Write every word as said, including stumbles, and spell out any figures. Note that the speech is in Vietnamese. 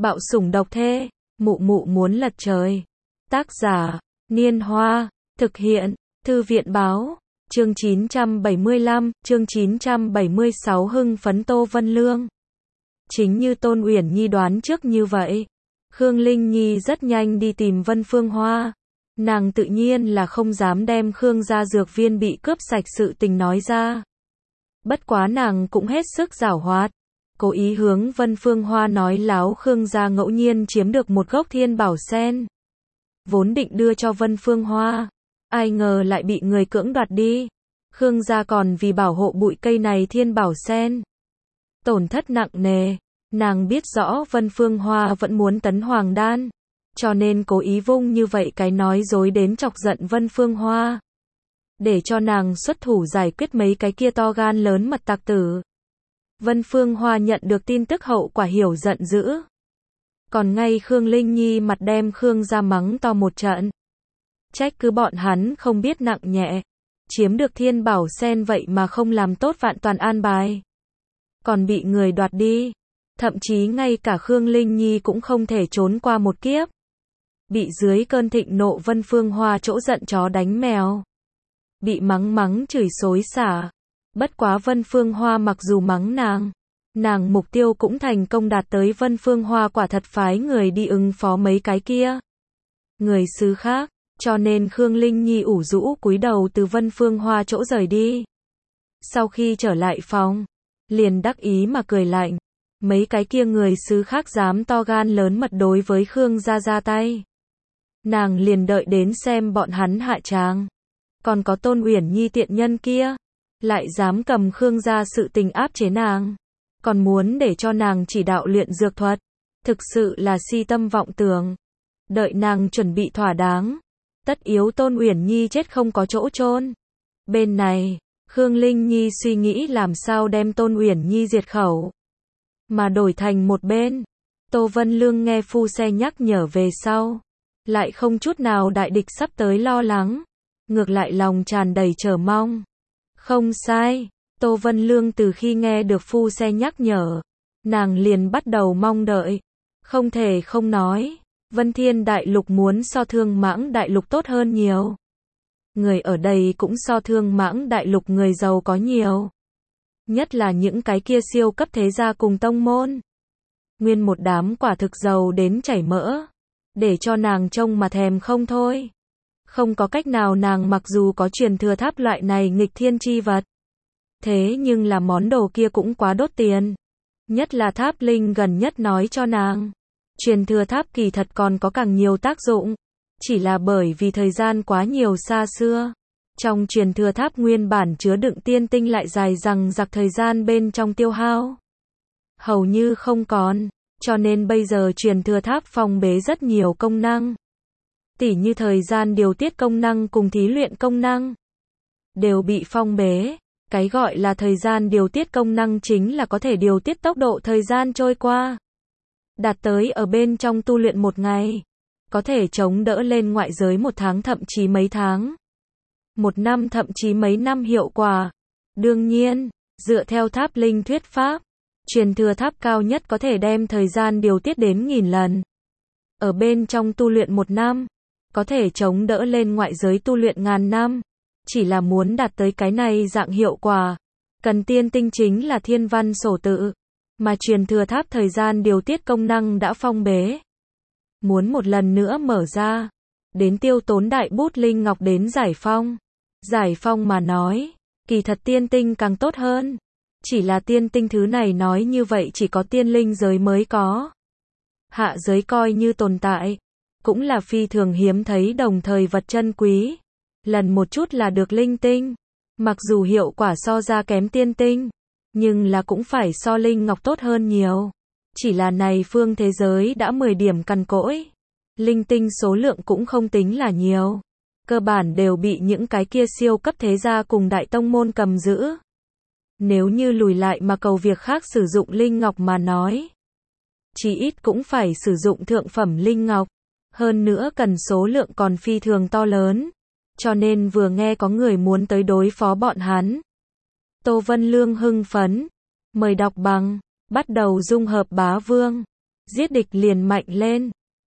Bạo sủng độc thê, mụ mụ muốn lật trời. Tác giả, Niên Hoa, thực hiện, Thư viện báo, chương chín trăm bảy mươi lăm, chương chín trăm bảy mươi sáu hưng phấn Tô Vân Lương. Chính như Tôn Uyển Nhi đoán trước như vậy, Khương Linh Nhi rất nhanh đi tìm Vân Phương Hoa. Nàng tự nhiên là không dám đem Khương gia dược viên bị cướp sạch sự tình nói ra. Bất quá nàng cũng hết sức giảo hoạt, cố ý hướng Vân Phương Hoa nói láo Khương gia ngẫu nhiên chiếm được một gốc thiên bảo sen. Vốn định đưa cho Vân Phương Hoa, ai ngờ lại bị người cưỡng đoạt đi. Khương gia còn vì bảo hộ bụi cây này thiên bảo sen, tổn thất nặng nề. Nàng biết rõ Vân Phương Hoa vẫn muốn tấn hoàng đan, cho nên cố ý vung như vậy cái nói dối đến chọc giận Vân Phương Hoa, để cho nàng xuất thủ giải quyết mấy cái kia to gan lớn mật tặc tử. Vân Phương Hoa nhận được tin tức hậu quả hiểu giận dữ. Còn ngay Khương Linh Nhi mặt đem Khương gia mắng to một trận. Trách cứ bọn hắn không biết nặng nhẹ, chiếm được thiên bảo sen vậy mà không làm tốt vạn toàn an bài, còn bị người đoạt đi. Thậm chí ngay cả Khương Linh Nhi cũng không thể trốn qua một kiếp. Bị dưới cơn thịnh nộ Vân Phương Hoa chỗ giận chó đánh mèo, bị mắng mắng chửi xối xả. Bất quá Vân Phương Hoa mặc dù mắng nàng, nàng mục tiêu cũng thành công đạt tới. Vân Phương Hoa quả thật phái người đi ứng phó mấy cái kia người xứ khác, cho nên Khương Linh Nhi ủ rũ cúi đầu từ Vân Phương Hoa chỗ rời đi. Sau khi trở lại phòng, liền đắc ý mà cười lạnh. Mấy cái kia người xứ khác dám to gan lớn mật đối với Khương gia ra tay, nàng liền đợi đến xem bọn hắn hạ tràng. Còn có Tôn Uyển Nhi tiện nhân kia, lại dám cầm Khương gia sự tình áp chế nàng, còn muốn để cho nàng chỉ đạo luyện dược thuật, thực sự là si tâm vọng tưởng. Đợi nàng chuẩn bị thỏa đáng, tất yếu Tôn Uyển Nhi chết không có chỗ chôn. Bên này, Khương Linh Nhi suy nghĩ làm sao đem Tôn Uyển Nhi diệt khẩu, mà đổi thành một bên, Tô Vân Lương nghe phu xe nhắc nhở về sau, lại không chút nào đại địch sắp tới lo lắng, ngược lại lòng tràn đầy chờ mong. Không sai, Tô Vân Lương từ khi nghe được phu xe nhắc nhở, nàng liền bắt đầu mong đợi. Không thể không nói, Vân Thiên Đại Lục muốn so Thương Mãng Đại Lục tốt hơn nhiều. Người ở đây cũng so Thương Mãng Đại Lục người giàu có nhiều. Nhất là những cái kia siêu cấp thế gia cùng tông môn. Nguyên một đám quả thực giàu đến chảy mỡ, để cho nàng trông mà thèm không thôi. Không có cách nào, nàng mặc dù có truyền thừa tháp loại này nghịch thiên chi vật, thế nhưng là món đồ kia cũng quá đốt tiền. Nhất là tháp linh gần nhất nói cho nàng, truyền thừa tháp kỳ thật còn có càng nhiều tác dụng, chỉ là bởi vì thời gian quá nhiều xa xưa. Trong truyền thừa tháp nguyên bản chứa đựng tiên tinh lại dài dằng dặc thời gian bên trong tiêu hao hầu như không còn, cho nên bây giờ truyền thừa tháp phong bế rất nhiều công năng. Tỉ như thời gian điều tiết công năng cùng thí luyện công năng đều bị phong bế. Cái gọi là thời gian điều tiết công năng chính là có thể điều tiết tốc độ thời gian trôi qua, đạt tới ở bên trong tu luyện một ngày, có thể chống đỡ lên ngoại giới một tháng thậm chí mấy tháng, một năm thậm chí mấy năm hiệu quả. Đương nhiên, dựa theo tháp linh thuyết pháp, truyền thừa tháp cao nhất có thể đem thời gian điều tiết đến nghìn lần. Ở bên trong tu luyện một năm, có thể chống đỡ lên ngoại giới tu luyện ngàn năm. Chỉ là muốn đạt tới cái này dạng hiệu quả, cần tiên tinh chính là thiên văn sổ tự, mà truyền thừa tháp thời gian điều tiết công năng đã phong bế. Muốn một lần nữa mở ra, đến tiêu tốn đại bút linh ngọc đến giải phong. Giải phong mà nói, kỳ thật tiên tinh càng tốt hơn. Chỉ là tiên tinh thứ này nói như vậy chỉ có tiên linh giới mới có. Hạ giới coi như tồn tại, cũng là phi thường hiếm thấy, đồng thời vật chân quý. Lần một chút là được linh tinh, mặc dù hiệu quả so ra kém tiên tinh, nhưng là cũng phải so linh ngọc tốt hơn nhiều. Chỉ là này phương thế giới đã mười điểm cằn cỗi, linh tinh số lượng cũng không tính là nhiều, cơ bản đều bị những cái kia siêu cấp thế gia cùng đại tông môn cầm giữ. Nếu như lùi lại mà cầu việc khác sử dụng linh ngọc mà nói, chí ít cũng phải sử dụng thượng phẩm linh ngọc, hơn nữa cần số lượng còn phi thường to lớn. Cho nên vừa nghe có người muốn tới đối phó bọn hắn, Tô Vân Lương hưng phấn, mời đọc bằng, bắt đầu dung hợp bá vương. Giết địch liền mạnh lên.